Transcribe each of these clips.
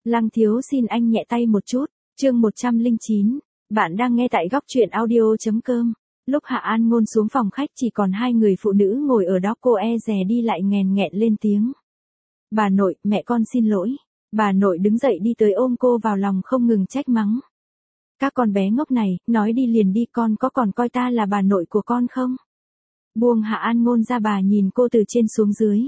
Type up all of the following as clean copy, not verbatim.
Lăng Thiếu xin anh nhẹ tay một chút. Chương 109. Bạn đang nghe tại góc truyện audio.com. Lúc Hạ An Ngôn xuống phòng khách chỉ còn hai người phụ nữ ngồi ở đó, cô e dè đi lại nghèn nghẹn lên tiếng. Bà nội, mẹ con xin lỗi. Bà nội đứng dậy đi tới ôm cô vào lòng không ngừng trách mắng. Các con bé ngốc này, nói đi liền đi, con có còn coi ta là bà nội của con không? Buông Hạ An Ngôn ra, bà nhìn cô từ trên xuống dưới.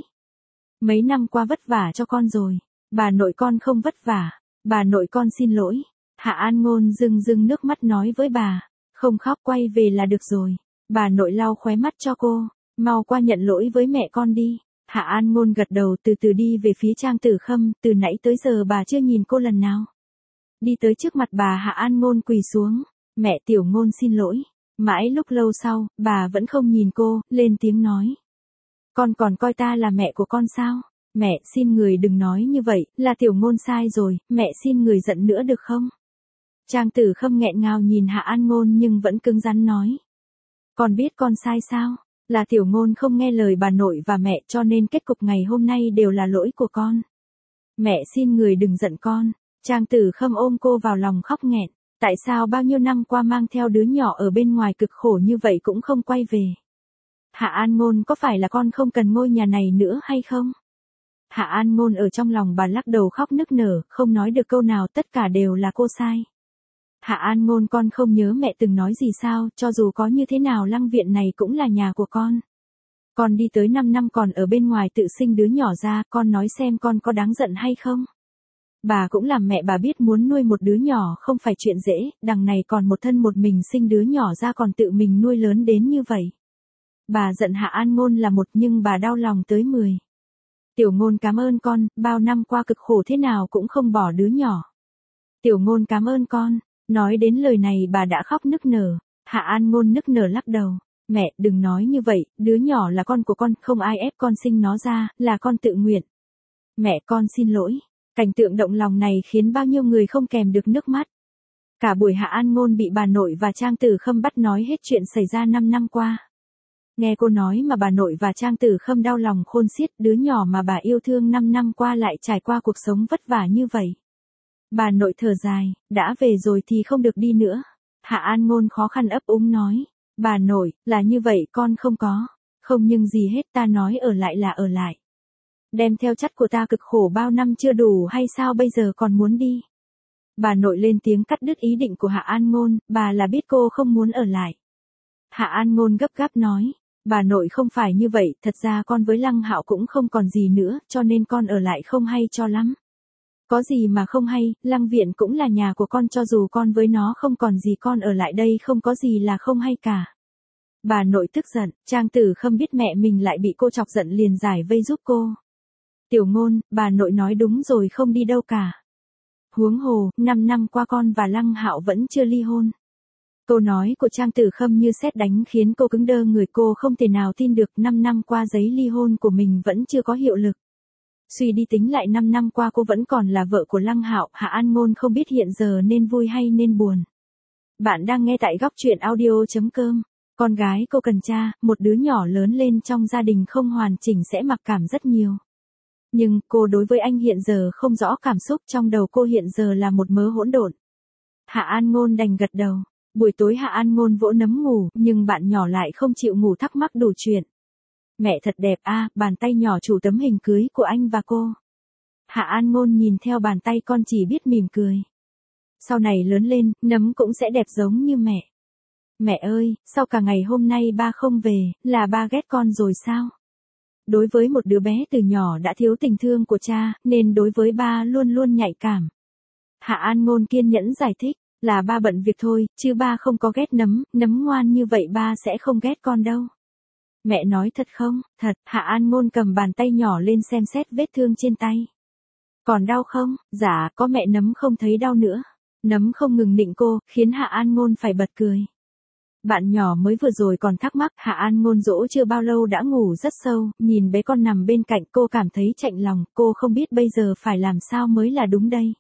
Mấy năm qua vất vả cho con rồi. Bà nội con không vất vả. Bà nội con xin lỗi. Hạ An Ngôn rưng rưng nước mắt nói với bà. Không khóc, quay về là được rồi. Bà nội lau khóe mắt cho cô. Mau qua nhận lỗi với mẹ con đi. Hạ An Ngôn gật đầu, từ từ đi về phía Trang Tử Khâm. Từ nãy tới giờ bà chưa nhìn cô lần nào. Đi tới trước mặt bà, Hạ An Ngôn quỳ xuống. Mẹ Tiểu Ngôn xin lỗi. Mãi lúc lâu sau, bà vẫn không nhìn cô, lên tiếng nói. Con còn coi ta là mẹ của con sao? Mẹ, xin người đừng nói như vậy, là Tiểu Ngôn sai rồi, mẹ xin người giận nữa được không? Trang Tử Khâm nghẹn ngào nhìn Hạ An Ngôn nhưng vẫn cứng rắn nói. Con biết con sai sao? Là Tiểu Ngôn không nghe lời bà nội và mẹ, cho nên kết cục ngày hôm nay đều là lỗi của con. Mẹ xin người đừng giận con. Trang Tử Khâm ôm cô vào lòng khóc nghẹn. Tại sao bao nhiêu năm qua mang theo đứa nhỏ ở bên ngoài cực khổ như vậy cũng không quay về? Hạ An Ngôn, có phải là con không cần ngôi nhà này nữa hay không? Hạ An Ngôn ở trong lòng bà lắc đầu khóc nức nở, không nói được câu nào, tất cả đều là cô sai. Hạ An Ngôn, con không nhớ mẹ từng nói gì sao, cho dù có như thế nào Lăng Viện này cũng là nhà của con. Con đi tới 5 năm còn ở bên ngoài tự sinh đứa nhỏ ra, con nói xem con có đáng giận hay không? Bà cũng làm mẹ, bà biết muốn nuôi một đứa nhỏ không phải chuyện dễ, đằng này còn một thân một mình sinh đứa nhỏ ra còn tự mình nuôi lớn đến như vậy. Bà giận Hạ An Ngôn là một nhưng bà đau lòng tới 10. Tiểu Ngôn cảm ơn con, bao năm qua cực khổ thế nào cũng không bỏ đứa nhỏ. Tiểu Ngôn cảm ơn con. Nói đến lời này bà đã khóc nức nở. Hạ An Ngôn nức nở lắc đầu. Mẹ, đừng nói như vậy, đứa nhỏ là con của con, không ai ép con sinh nó ra, là con tự nguyện. Mẹ, con xin lỗi. Cảnh tượng động lòng này khiến bao nhiêu người không kèm được nước mắt. Cả buổi Hạ An Ngôn bị bà nội và Trang Tử Khâm bắt nói hết chuyện xảy ra 5 năm qua. Nghe cô nói mà bà nội và Trang Tử Khâm đau lòng khôn xiết, đứa nhỏ mà bà yêu thương 5 năm qua lại trải qua cuộc sống vất vả như vậy. Bà nội thở dài, đã về rồi thì không được đi nữa. Hạ An Ngôn khó khăn ấp úng nói. Bà nội, là như vậy con không có. Không nhưng gì hết, ta nói ở lại là ở lại. Đem theo chất của ta cực khổ bao năm chưa đủ hay sao bây giờ còn muốn đi? Bà nội lên tiếng cắt đứt ý định của Hạ An Ngôn, bà là biết cô không muốn ở lại. Hạ An Ngôn gấp gáp nói. Bà nội không phải như vậy, thật ra con với Lăng Hạo cũng không còn gì nữa, cho nên con ở lại không hay cho lắm. Có gì mà không hay, Lăng Viện cũng là nhà của con, cho dù con với nó không còn gì, con ở lại đây không có gì là không hay cả. Bà nội tức giận, Trang Tử Khâm biết mẹ mình lại bị cô chọc giận liền giải vây giúp cô. Tiểu Ngôn, bà nội nói đúng rồi, không đi đâu cả. Huống hồ, 5 năm qua con và Lăng Hạo vẫn chưa ly hôn. Câu nói của Trang Tử Khâm như sét đánh khiến cô cứng đơ người, cô không thể nào tin được 5 năm qua giấy ly hôn của mình vẫn chưa có hiệu lực. Suy đi tính lại 5 năm qua cô vẫn còn là vợ của Lăng Hạo. Hạ An Ngôn không biết hiện giờ nên vui hay nên buồn. Bạn đang nghe tại góc truyện audio.com. Con gái cô cần cha, một đứa nhỏ lớn lên trong gia đình không hoàn chỉnh sẽ mặc cảm rất nhiều. Nhưng cô đối với anh hiện giờ không rõ cảm xúc, trong đầu cô hiện giờ là một mớ hỗn độn. Hạ An Ngôn đành gật đầu. Buổi tối Hạ An Ngôn vỗ nấm ngủ, nhưng bạn nhỏ lại không chịu ngủ, thắc mắc đủ chuyện. Mẹ thật đẹp a, bàn tay nhỏ chủ tấm hình cưới của anh và cô. Hạ An Ngôn nhìn theo bàn tay con chỉ biết mỉm cười. Sau này lớn lên, nấm cũng sẽ đẹp giống như mẹ. Mẹ ơi, sao cả ngày hôm nay ba không về, là ba ghét con rồi sao? Đối với một đứa bé từ nhỏ đã thiếu tình thương của cha, nên đối với ba luôn luôn nhạy cảm. Hạ An Ngôn kiên nhẫn giải thích, là ba bận việc thôi, chứ ba không có ghét nấm, nấm ngoan như vậy ba sẽ không ghét con đâu. Mẹ nói thật không? Thật. Hạ An Ngôn cầm bàn tay nhỏ lên xem xét vết thương trên tay. Còn đau không? Dạ, có mẹ. Nấm không thấy đau nữa. Nấm không ngừng nịnh cô, khiến Hạ An Ngôn phải bật cười. Bạn nhỏ mới vừa rồi còn thắc mắc, Hạ An Ngôn dỗ chưa bao lâu đã ngủ rất sâu, nhìn bé con nằm bên cạnh cô cảm thấy chạnh lòng, cô không biết bây giờ phải làm sao mới là đúng đây.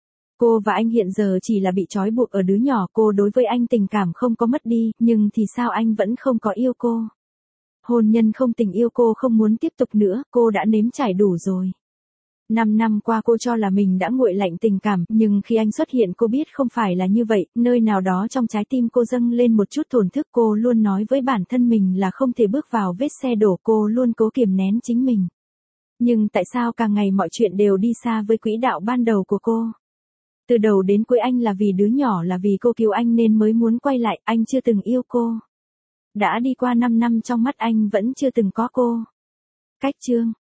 Cô và anh hiện giờ chỉ là bị trói buộc ở đứa nhỏ, cô đối với anh tình cảm không có mất đi, nhưng thì sao anh vẫn không có yêu cô. Hôn nhân không tình yêu cô không muốn tiếp tục nữa, cô đã nếm trải đủ rồi. 5 năm qua cô cho là mình đã nguội lạnh tình cảm, nhưng khi anh xuất hiện cô biết không phải là như vậy, nơi nào đó trong trái tim cô dâng lên một chút thổn thức. Cô luôn nói với bản thân mình là không thể bước vào vết xe đổ, cô luôn cố kiềm nén chính mình. Nhưng tại sao càng ngày mọi chuyện đều đi xa với quỹ đạo ban đầu của cô? Từ đầu đến cuối anh là vì đứa nhỏ, là vì cô cứu anh nên mới muốn quay lại, anh chưa từng yêu cô. Đã đi qua 5 năm trong mắt anh vẫn chưa từng có cô. Cách chương